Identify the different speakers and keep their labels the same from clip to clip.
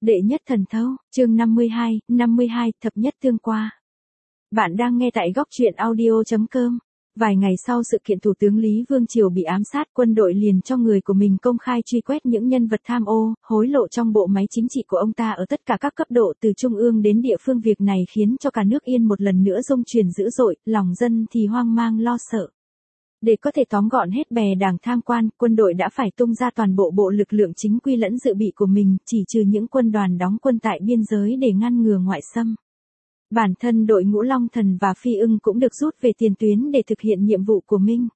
Speaker 1: Đệ nhất thần thâu, chương 52, thập nhất tương qua. Bạn đang nghe tại góc truyện audio.com. Vài ngày sau sự kiện Thủ tướng Lý Vương Triều bị ám sát, quân đội liền cho người của mình công khai truy quét những nhân vật tham ô, hối lộ trong bộ máy chính trị của ông ta ở tất cả các cấp độ từ trung ương đến địa phương. Việc này khiến cho cả nước Yên một lần nữa rung chuyển dữ dội, lòng dân thì hoang mang lo sợ. Để có thể tóm gọn hết bè đảng tham quan, quân đội đã phải tung ra toàn bộ lực lượng chính quy lẫn dự bị của mình, chỉ trừ những quân đoàn đóng quân tại biên giới để ngăn ngừa ngoại xâm. Bản thân đội ngũ Long Thần và Phi Ưng cũng được rút về tiền tuyến để thực hiện nhiệm vụ của mình.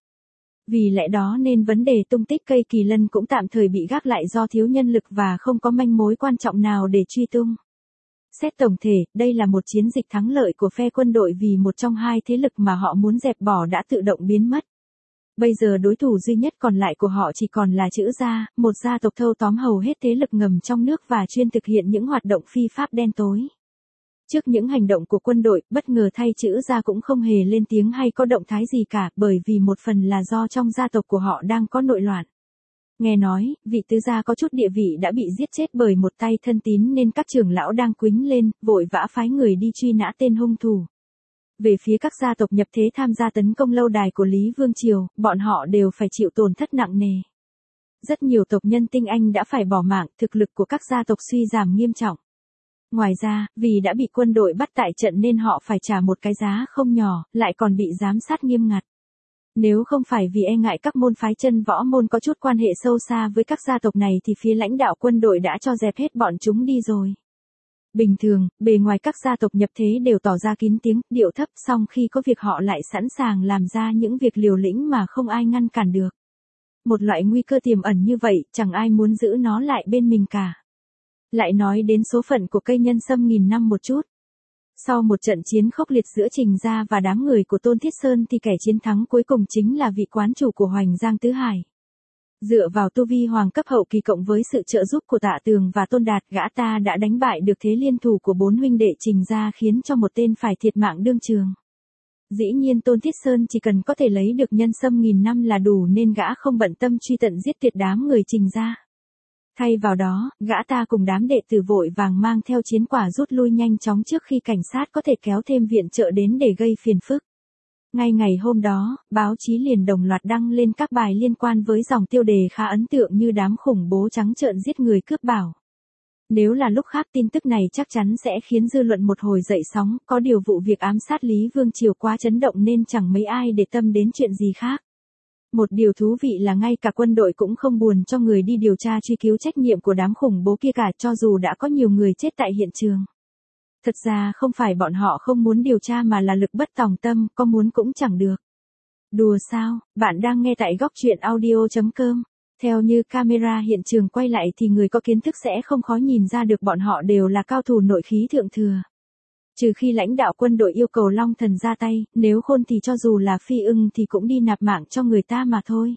Speaker 1: Vì lẽ đó nên vấn đề tung tích cây kỳ lân cũng tạm thời bị gác lại do thiếu nhân lực và không có manh mối quan trọng nào để truy tung. Xét tổng thể, đây là một chiến dịch thắng lợi của phe quân đội vì một trong hai thế lực mà họ muốn dẹp bỏ đã tự động biến mất. Bây giờ đối thủ duy nhất còn lại của họ chỉ còn là Chữ Gia, một gia tộc thâu tóm hầu hết thế lực ngầm trong nước và chuyên thực hiện những hoạt động phi pháp đen tối. Trước những hành động của quân đội, bất ngờ thay Chữ Gia cũng không hề lên tiếng hay có động thái gì cả, bởi vì một phần là do trong gia tộc của họ đang có nội loạn. Nghe nói, vị tứ gia có chút địa vị đã bị giết chết bởi một tay thân tín nên các trưởng lão đang quýnh lên, vội vã phái người đi truy nã tên hung thủ. Về phía các gia tộc nhập thế tham gia tấn công lâu đài của Lý Vương Triều, bọn họ đều phải chịu tổn thất nặng nề. Rất nhiều tộc nhân tinh anh đã phải bỏ mạng, thực lực của các gia tộc suy giảm nghiêm trọng. Ngoài ra, vì đã bị quân đội bắt tại trận nên họ phải trả một cái giá không nhỏ, lại còn bị giám sát nghiêm ngặt. Nếu không phải vì e ngại các môn phái chân võ môn có chút quan hệ sâu xa với các gia tộc này thì phía lãnh đạo quân đội đã cho dẹp hết bọn chúng đi rồi. Bình thường, bề ngoài các gia tộc nhập thế đều tỏ ra kín tiếng, điệu thấp, song khi có việc họ lại sẵn sàng làm ra những việc liều lĩnh mà không ai ngăn cản được. Một loại nguy cơ tiềm ẩn như vậy, chẳng ai muốn giữ nó lại bên mình cả. Lại nói đến số phận của cây nhân sâm nghìn năm một chút. Sau một trận chiến khốc liệt giữa Trình Gia và đám người của Tôn Thiết Sơn thì kẻ chiến thắng cuối cùng chính là vị quán chủ của Hoành Giang Tứ Hải. Dựa vào tu vi hoàng cấp hậu kỳ cộng với sự trợ giúp của Tạ Tường và Tôn Đạt, gã ta đã đánh bại được thế liên thủ của bốn huynh đệ Trình Gia khiến cho một tên phải thiệt mạng đương trường. Dĩ nhiên Tôn Thiết Sơn chỉ cần có thể lấy được nhân sâm nghìn năm là đủ nên gã không bận tâm truy tận giết tuyệt đám người Trình Gia. Thay vào đó, gã ta cùng đám đệ tử vội vàng mang theo chiến quả rút lui nhanh chóng trước khi cảnh sát có thể kéo thêm viện trợ đến để gây phiền phức. Ngay ngày hôm đó, báo chí liền đồng loạt đăng lên các bài liên quan với dòng tiêu đề khá ấn tượng như đám khủng bố trắng trợn giết người cướp bảo. Nếu là lúc khác tin tức này chắc chắn sẽ khiến dư luận một hồi dậy sóng, có điều vụ việc ám sát Lý Vương Triều quá chấn động nên chẳng mấy ai để tâm đến chuyện gì khác. Một điều thú vị là ngay cả quân đội cũng không buồn cho người đi điều tra truy cứu trách nhiệm của đám khủng bố kia cả, cho dù đã có nhiều người chết tại hiện trường. Thật ra không phải bọn họ không muốn điều tra mà là lực bất tòng tâm, có muốn cũng chẳng được. Đùa sao, bạn đang nghe tại góc truyện audio.com. Theo như camera hiện trường quay lại thì người có kiến thức sẽ không khó nhìn ra được bọn họ đều là cao thủ nội khí thượng thừa. Trừ khi lãnh đạo quân đội yêu cầu Long Thần ra tay, nếu khôn thì cho dù là Phi Ưng thì cũng đi nạp mạng cho người ta mà thôi.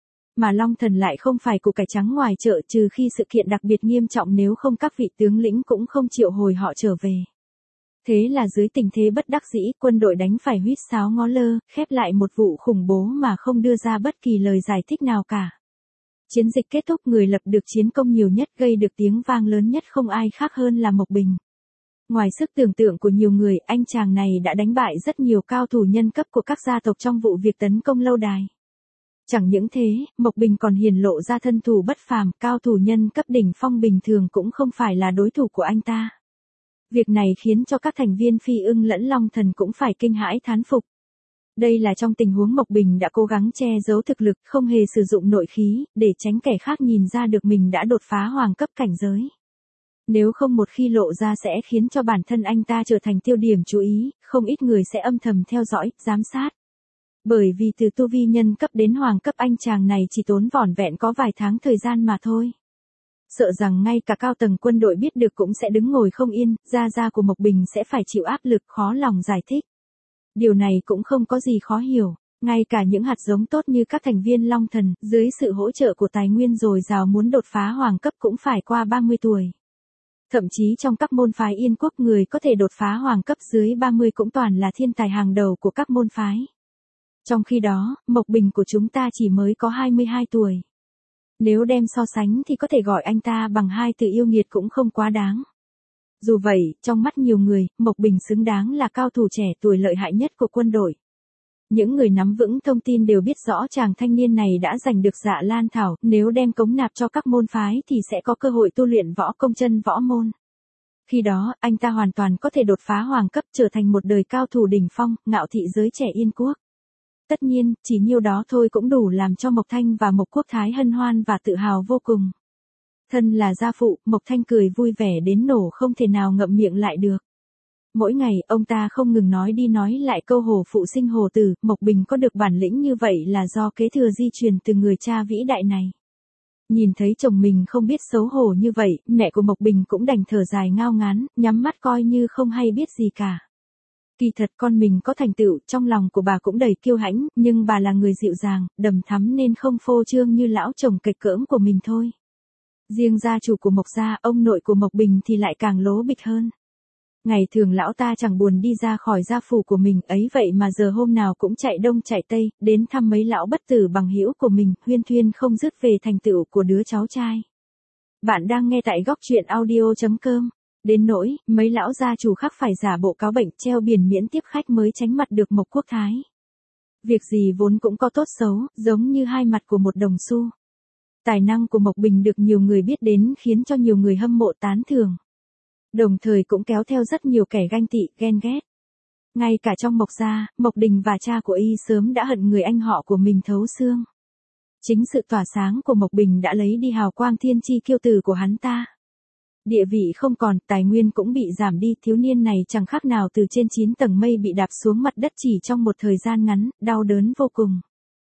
Speaker 1: Mà Long Thần lại không phải củ cải trắng ngoài chợ, trừ khi sự kiện đặc biệt nghiêm trọng, nếu không các vị tướng lĩnh cũng không triệu hồi họ trở về. Thế là dưới tình thế bất đắc dĩ, quân đội đánh phải huýt sáo ngó lơ, khép lại một vụ khủng bố mà không đưa ra bất kỳ lời giải thích nào cả. Chiến dịch kết thúc, người lập được chiến công nhiều nhất, gây được tiếng vang lớn nhất không ai khác hơn là Mộc Bình. Ngoài sức tưởng tượng của nhiều người, anh chàng này đã đánh bại rất nhiều cao thủ nhân cấp của các gia tộc trong vụ việc tấn công lâu đài. Chẳng những thế, Mộc Bình còn hiển lộ ra thân thủ bất phàm, cao thủ nhân cấp đỉnh phong bình thường cũng không phải là đối thủ của anh ta. Việc này khiến cho các thành viên Phi Ưng lẫn Long Thần cũng phải kinh hãi thán phục. Đây là trong tình huống Mộc Bình đã cố gắng che giấu thực lực, không hề sử dụng nội khí, để tránh kẻ khác nhìn ra được mình đã đột phá hoàng cấp cảnh giới. Nếu không một khi lộ ra sẽ khiến cho bản thân anh ta trở thành tiêu điểm chú ý, không ít người sẽ âm thầm theo dõi, giám sát. Bởi vì từ tu vi nhân cấp đến hoàng cấp anh chàng này chỉ tốn vỏn vẹn có vài tháng thời gian mà thôi. Sợ rằng ngay cả cao tầng quân đội biết được cũng sẽ đứng ngồi không yên, gia của Mộc Bình sẽ phải chịu áp lực, khó lòng giải thích. Điều này cũng không có gì khó hiểu, ngay cả những hạt giống tốt như các thành viên Long Thần, dưới sự hỗ trợ của tài nguyên dồi dào muốn đột phá hoàng cấp cũng phải qua 30 tuổi. Thậm chí trong các môn phái Yên Quốc, người có thể đột phá hoàng cấp dưới 30 cũng toàn là thiên tài hàng đầu của các môn phái. Trong khi đó, Mộc Bình của chúng ta chỉ mới có 22 tuổi. Nếu đem so sánh thì có thể gọi anh ta bằng hai từ yêu nghiệt cũng không quá đáng. Dù vậy, trong mắt nhiều người, Mộc Bình xứng đáng là cao thủ trẻ tuổi lợi hại nhất của quân đội. Những người nắm vững thông tin đều biết rõ chàng thanh niên này đã giành được Dạ Lan Thảo, nếu đem cống nạp cho các môn phái thì sẽ có cơ hội tu luyện võ công chân võ môn. Khi đó, anh ta hoàn toàn có thể đột phá hoàng cấp trở thành một đời cao thủ đỉnh phong, ngạo thị giới trẻ Yên Quốc. Tất nhiên, chỉ nhiêu đó thôi cũng đủ làm cho Mộc Thanh và Mộc Quốc Thái hân hoan và tự hào vô cùng. Thân là gia phụ, Mộc Thanh cười vui vẻ đến nổ không thể nào ngậm miệng lại được. Mỗi ngày, ông ta không ngừng nói đi nói lại câu hổ phụ sinh hổ tử, Mộc Bình có được bản lĩnh như vậy là do kế thừa di truyền từ người cha vĩ đại này. Nhìn thấy chồng mình không biết xấu hổ như vậy, mẹ của Mộc Bình cũng đành thở dài ngao ngán, nhắm mắt coi như không hay biết gì cả. Kỳ thật con mình có thành tựu, trong lòng của bà cũng đầy kiêu hãnh, nhưng bà là người dịu dàng, đầm thắm nên không phô trương như lão chồng kịch cỡm của mình thôi. Riêng gia chủ của Mộc gia, ông nội của Mộc Bình thì lại càng lố bịch hơn. Ngày thường lão ta chẳng buồn đi ra khỏi gia phủ của mình, ấy vậy mà giờ hôm nào cũng chạy đông chạy tây, đến thăm mấy lão bất tử bằng hữu của mình, huyên thuyên không dứt về thành tựu của đứa cháu trai. Bạn đang nghe tại góc truyện audio.com. Đến nỗi, mấy lão gia chủ khác phải giả bộ cáo bệnh treo biển miễn tiếp khách mới tránh mặt được Mộc Quốc Thái. Việc gì vốn cũng có tốt xấu, giống như hai mặt của một đồng xu. Tài năng của Mộc Bình được nhiều người biết đến khiến cho nhiều người hâm mộ tán thưởng. Đồng thời cũng kéo theo rất nhiều kẻ ganh tị, ghen ghét. Ngay cả trong Mộc gia, Mộc Đình và cha của y sớm đã hận người anh họ của mình thấu xương. Chính sự tỏa sáng của Mộc Bình đã lấy đi hào quang thiên chi kiêu tử của hắn ta. Địa vị không còn, tài nguyên cũng bị giảm đi, thiếu niên này chẳng khác nào từ trên 9 tầng mây bị đạp xuống mặt đất chỉ trong một thời gian ngắn, đau đớn vô cùng.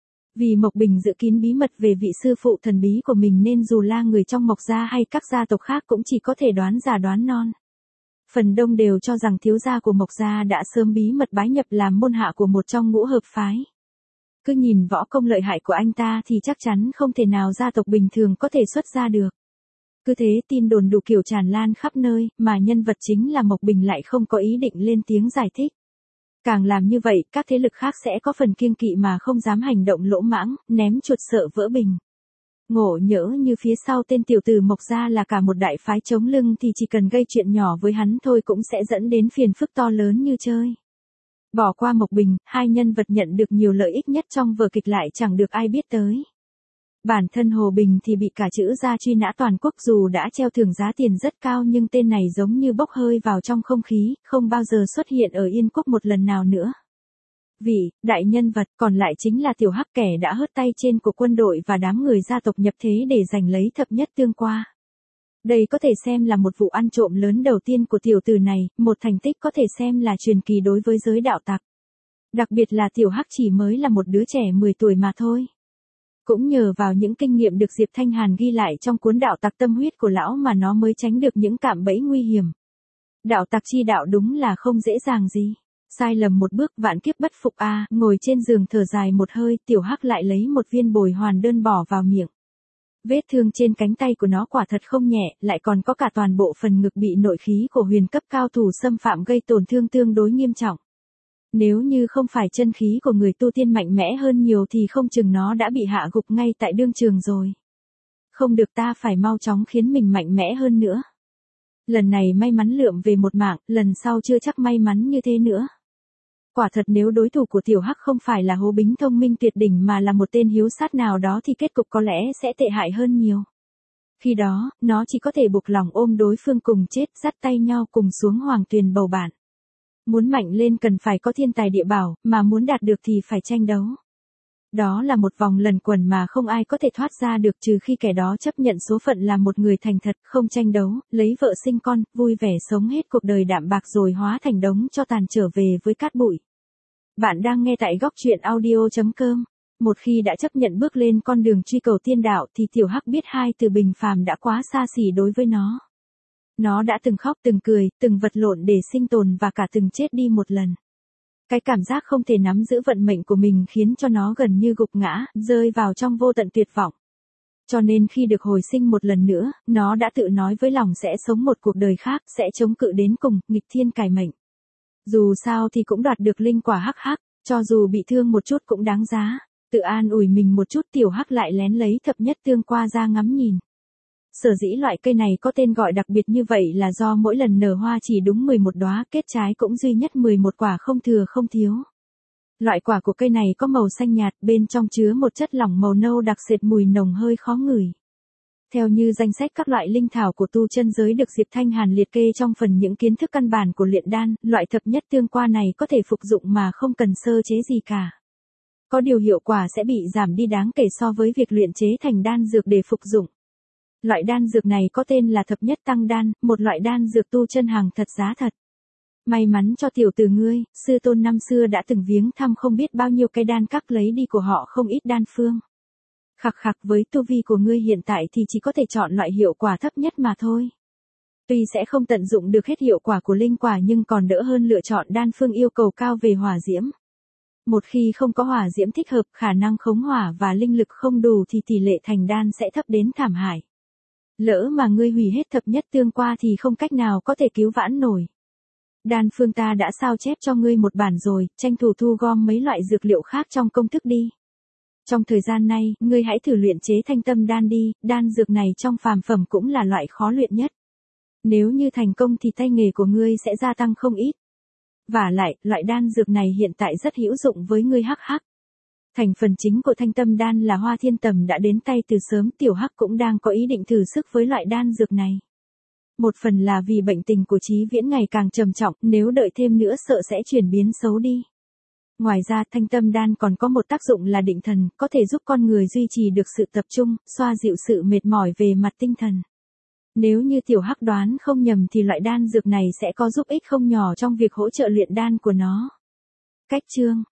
Speaker 1: Vì Mộc Bình giữ kín bí mật về vị sư phụ thần bí của mình nên dù là người trong Mộc gia hay các gia tộc khác cũng chỉ có thể đoán già đoán non. Phần đông đều cho rằng thiếu gia của Mộc gia đã sớm bí mật bái nhập làm môn hạ của một trong ngũ hợp phái. Cứ nhìn võ công lợi hại của anh ta thì chắc chắn không thể nào gia tộc bình thường có thể xuất ra được. Cứ thế tin đồn đủ kiểu tràn lan khắp nơi, mà nhân vật chính là Mộc Bình lại không có ý định lên tiếng giải thích. Càng làm như vậy, các thế lực khác sẽ có phần kiêng kỵ mà không dám hành động lỗ mãng, ném chuột sợ vỡ bình. Ngộ nhỡ như phía sau tên tiểu tử Mộc gia là cả một đại phái chống lưng thì chỉ cần gây chuyện nhỏ với hắn thôi cũng sẽ dẫn đến phiền phức to lớn như chơi. Bỏ qua Mộc Bình, hai nhân vật nhận được nhiều lợi ích nhất trong vở kịch lại chẳng được ai biết tới. Bản thân Hồ Bình thì bị cả chữ gia truy nã toàn quốc, dù đã treo thưởng giá tiền rất cao nhưng tên này giống như bốc hơi vào trong không khí, không bao giờ xuất hiện ở Yên Quốc một lần nào nữa. Vị đại nhân vật còn lại chính là Tiểu Hắc, kẻ đã hớt tay trên của quân đội và đám người gia tộc nhập thế để giành lấy thập nhất tương qua. Đây có thể xem là một vụ ăn trộm lớn đầu tiên của tiểu tử này, một thành tích có thể xem là truyền kỳ đối với giới đạo tặc. Đặc biệt là Tiểu Hắc chỉ mới là một đứa trẻ 10 tuổi mà thôi. Cũng nhờ vào những kinh nghiệm được Diệp Thanh Hàn ghi lại trong cuốn Đạo tặc tâm huyết của lão mà nó mới tránh được những cạm bẫy nguy hiểm. Đạo tặc chi đạo đúng là không dễ dàng gì. Sai lầm một bước vạn kiếp bất phục a. Ngồi trên giường thở dài một hơi, Tiểu Hắc lại lấy một viên bồi hoàn đơn bỏ vào miệng. Vết thương trên cánh tay của nó quả thật không nhẹ, lại còn có cả toàn bộ phần ngực bị nội khí của huyền cấp cao thủ xâm phạm gây tổn thương tương đối nghiêm trọng. Nếu như không phải chân khí của người tu tiên mạnh mẽ hơn nhiều thì không chừng nó đã bị hạ gục ngay tại đương trường rồi. Không được, ta phải mau chóng khiến mình mạnh mẽ hơn nữa. Lần này may mắn lượm về một mạng, lần sau chưa chắc may mắn như thế nữa. Quả thật nếu đối thủ của Tiểu Hắc không phải là Hồ Bính thông minh tuyệt đỉnh mà là một tên hiếu sát nào đó thì kết cục có lẽ sẽ tệ hại hơn nhiều. Khi đó, nó chỉ có thể buộc lòng ôm đối phương cùng chết, dắt tay nhau cùng xuống hoàng tuyền bầu bạn. Muốn mạnh lên cần phải có thiên tài địa bảo, mà muốn đạt được thì phải tranh đấu. Đó là một vòng luẩn quẩn mà không ai có thể thoát ra được trừ khi kẻ đó chấp nhận số phận là một người thành thật, không tranh đấu, lấy vợ sinh con, vui vẻ sống hết cuộc đời đạm bạc rồi hóa thành đống cho tàn trở về với cát bụi. Bạn đang nghe tại góc truyện audio.com. Một khi đã chấp nhận bước lên con đường truy cầu tiên đạo thì Tiểu Hắc biết hai từ bình phàm đã quá xa xỉ đối với nó. Nó đã từng khóc, từng cười, từng vật lộn để sinh tồn và cả từng chết đi một lần. Cái cảm giác không thể nắm giữ vận mệnh của mình khiến cho nó gần như gục ngã, rơi vào trong vô tận tuyệt vọng. Cho nên khi được hồi sinh một lần nữa, nó đã tự nói với lòng sẽ sống một cuộc đời khác, sẽ chống cự đến cùng, nghịch thiên cải mệnh. Dù sao thì cũng đoạt được linh quả hắc hắc, cho dù bị thương một chút cũng đáng giá. Tự an ủi mình một chút, Tiểu Hắc lại lén lấy thập nhất tương qua ra ngắm nhìn. Sở dĩ loại cây này có tên gọi đặc biệt như vậy là do mỗi lần nở hoa chỉ đúng 11 đóa, kết trái cũng duy nhất 11 quả không thừa không thiếu. Loại quả của cây này có màu xanh nhạt, bên trong chứa một chất lỏng màu nâu đặc sệt, mùi nồng hơi khó ngửi. Theo như danh sách các loại linh thảo của tu chân giới được Diệp Thanh Hàn liệt kê trong phần những kiến thức căn bản của luyện đan, loại thập nhất tương qua này có thể phục dụng mà không cần sơ chế gì cả. Có điều hiệu quả sẽ bị giảm đi đáng kể so với việc luyện chế thành đan dược để phục dụng. Loại đan dược này có tên là thập nhất tăng đan, một loại đan dược tu chân hàng thật giá thật. May mắn cho tiểu tử ngươi, sư tôn năm xưa đã từng viếng thăm không biết bao nhiêu cái đan các lấy đi của họ không ít đan phương. Khặc khặc, với tu vi của ngươi hiện tại thì chỉ có thể chọn loại hiệu quả thấp nhất mà thôi. Tuy sẽ không tận dụng được hết hiệu quả của linh quả nhưng còn đỡ hơn lựa chọn đan phương yêu cầu cao về hỏa diễm. Một khi không có hỏa diễm thích hợp, khả năng khống hỏa và linh lực không đủ thì tỷ lệ thành đan sẽ thấp đến thảm hại. Lỡ mà ngươi hủy hết thập nhất tương qua thì không cách nào có thể cứu vãn nổi. Đan phương ta đã sao chép cho ngươi một bản rồi, tranh thủ thu gom mấy loại dược liệu khác trong công thức đi. Trong thời gian này, ngươi hãy thử luyện chế thanh tâm đan đi, đan dược này trong phàm phẩm cũng là loại khó luyện nhất. Nếu như thành công thì tay nghề của ngươi sẽ gia tăng không ít. Vả lại, loại đan dược này hiện tại rất hữu dụng với ngươi Hắc Hắc. Thành phần chính của thanh tâm đan là hoa thiên tầm đã đến tay từ sớm, Tiểu Hắc cũng đang có ý định thử sức với loại đan dược này. Một phần là vì bệnh tình của Chí Viễn ngày càng trầm trọng, nếu đợi thêm nữa sợ sẽ chuyển biến xấu đi. Ngoài ra, thanh tâm đan còn có một tác dụng là định thần, có thể giúp con người duy trì được sự tập trung, xoa dịu sự mệt mỏi về mặt tinh thần. Nếu như Tiểu Hắc đoán không nhầm thì loại đan dược này sẽ có giúp ích không nhỏ trong việc hỗ trợ luyện đan của nó. Cách chương